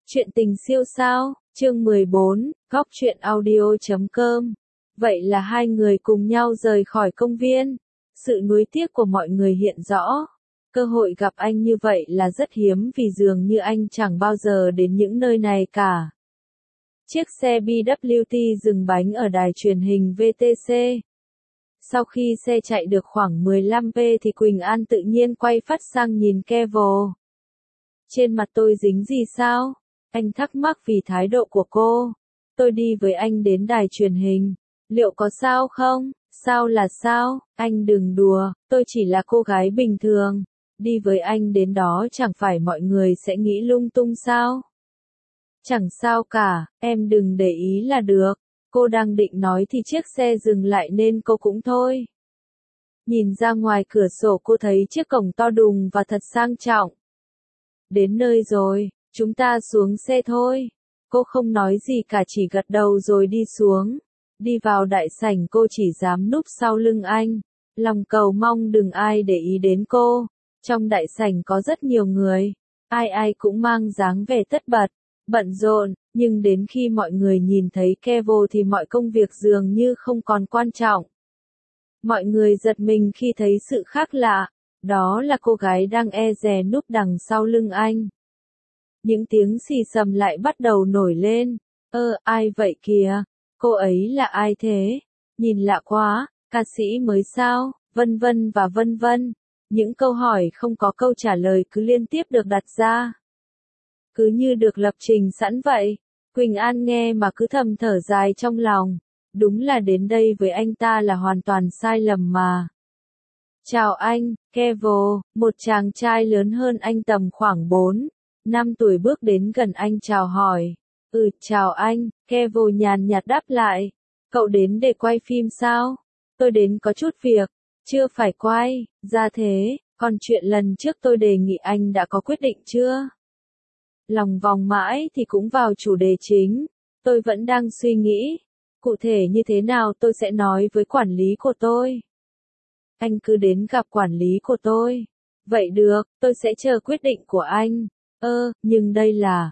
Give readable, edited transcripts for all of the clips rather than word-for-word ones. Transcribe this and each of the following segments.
Chuyện tình siêu sao, chương 14, góc truyện audio.com. Vậy là hai người cùng nhau rời khỏi công viên. Sự nuối tiếc của mọi người hiện rõ. Cơ hội gặp anh như vậy là rất hiếm vì dường như anh chẳng bao giờ đến những nơi này cả. Chiếc xe BWT dừng bánh ở đài truyền hình VTC. Sau khi xe chạy được khoảng 15p thì Quỳnh An tự nhiên quay phát sang nhìn Kevo. Trên mặt tôi dính gì sao? Anh thắc mắc vì thái độ của cô. Tôi đi với anh đến đài truyền hình. Liệu có sao không? Sao là sao? Anh đừng đùa, tôi chỉ là cô gái bình thường. Đi với anh đến đó chẳng phải mọi người sẽ nghĩ lung tung sao? Chẳng sao cả, em đừng để ý là được. Cô đang định nói thì chiếc xe dừng lại nên cô cũng thôi. Nhìn ra ngoài cửa sổ cô thấy chiếc cổng to đùng và thật sang trọng. Đến nơi rồi, chúng ta xuống xe thôi. Cô không nói gì cả chỉ gật đầu rồi đi xuống. Đi vào đại sảnh cô chỉ dám núp sau lưng anh. Lòng cầu mong đừng ai để ý đến cô. Trong đại sảnh có rất nhiều người. Ai ai cũng mang dáng vẻ tất bật, bận rộn, nhưng đến khi mọi người nhìn thấy Kevo thì mọi công việc dường như không còn quan trọng. Mọi người giật mình khi thấy sự khác lạ. Đó là cô gái đang e dè núp đằng sau lưng anh. Những tiếng xì xầm lại bắt đầu nổi lên. Ai vậy kìa? Cô ấy là ai thế? Nhìn lạ quá, ca sĩ mới sao? Vân vân và vân vân. Những câu hỏi không có câu trả lời cứ liên tiếp được đặt ra. Cứ như được lập trình sẵn vậy. Quỳnh An nghe mà cứ thầm thở dài trong lòng. Đúng là đến đây với anh ta là hoàn toàn sai lầm mà. Chào anh, Kevo, một chàng trai lớn hơn anh tầm khoảng 4-5 tuổi bước đến gần anh chào hỏi. Chào anh, Kevo nhàn nhạt đáp lại. Cậu đến để quay phim sao? Tôi đến có chút việc. Chưa phải quay, ra thế, còn chuyện lần trước tôi đề nghị anh đã có quyết định chưa? Lòng vòng mãi thì cũng vào chủ đề chính. Tôi vẫn đang suy nghĩ. Cụ thể như thế nào tôi sẽ nói với quản lý của tôi. Anh cứ đến gặp quản lý của tôi. Vậy được, tôi sẽ chờ quyết định của anh. Nhưng đây là...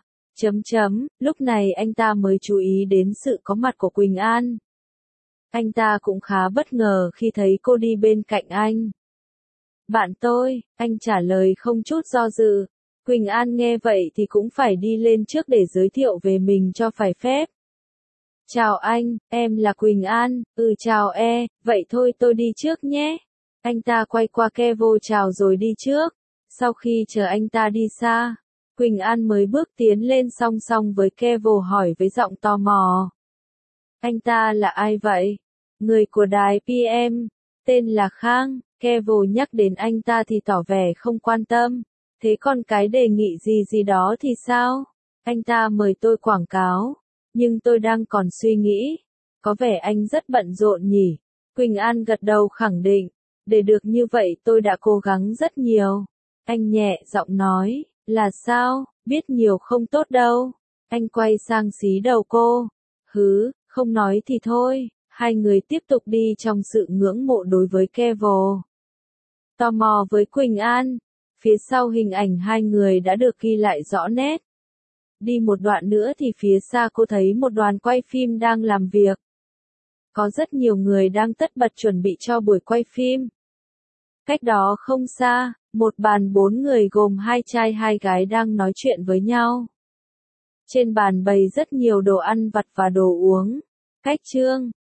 Lúc này anh ta mới chú ý đến sự có mặt của Quỳnh An. Anh ta cũng khá bất ngờ khi thấy cô đi bên cạnh anh. Bạn tôi, anh trả lời không chút do dự. Quỳnh An nghe vậy thì cũng phải đi lên trước để giới thiệu về mình cho phải phép. Chào anh, em là Quỳnh An. Chào vậy thôi tôi đi trước nhé. Anh ta quay qua Kevo chào rồi đi trước. Sau khi chờ anh ta đi xa, Quỳnh An mới bước tiến lên song song với Kevo hỏi với giọng tò mò. Anh ta là ai vậy? Người của đài PM, tên là Khang. Kevo nhắc đến anh ta thì tỏ vẻ không quan tâm. Thế còn cái đề nghị gì đó thì sao? Anh ta mời tôi quảng cáo. Nhưng tôi đang còn suy nghĩ. Có vẻ anh rất bận rộn nhỉ? Quỳnh An gật đầu khẳng định. Để được như vậy tôi đã cố gắng rất nhiều. Anh nhẹ giọng nói. Là sao? Biết nhiều không tốt đâu. Anh quay sang xí đầu cô. Không nói thì thôi. Hai người tiếp tục đi trong sự ngưỡng mộ đối với Kevo. Tò mò với Quỳnh An. Phía sau hình ảnh hai người đã được ghi lại rõ nét. Đi một đoạn nữa thì phía xa cô thấy một đoàn quay phim đang làm việc. Có rất nhiều người đang tất bật chuẩn bị cho buổi quay phim. Cách đó không xa, một bàn 4 người gồm 2 trai 2 gái đang nói chuyện với nhau. Trên bàn bày rất nhiều đồ ăn vặt và đồ uống. Cách chương,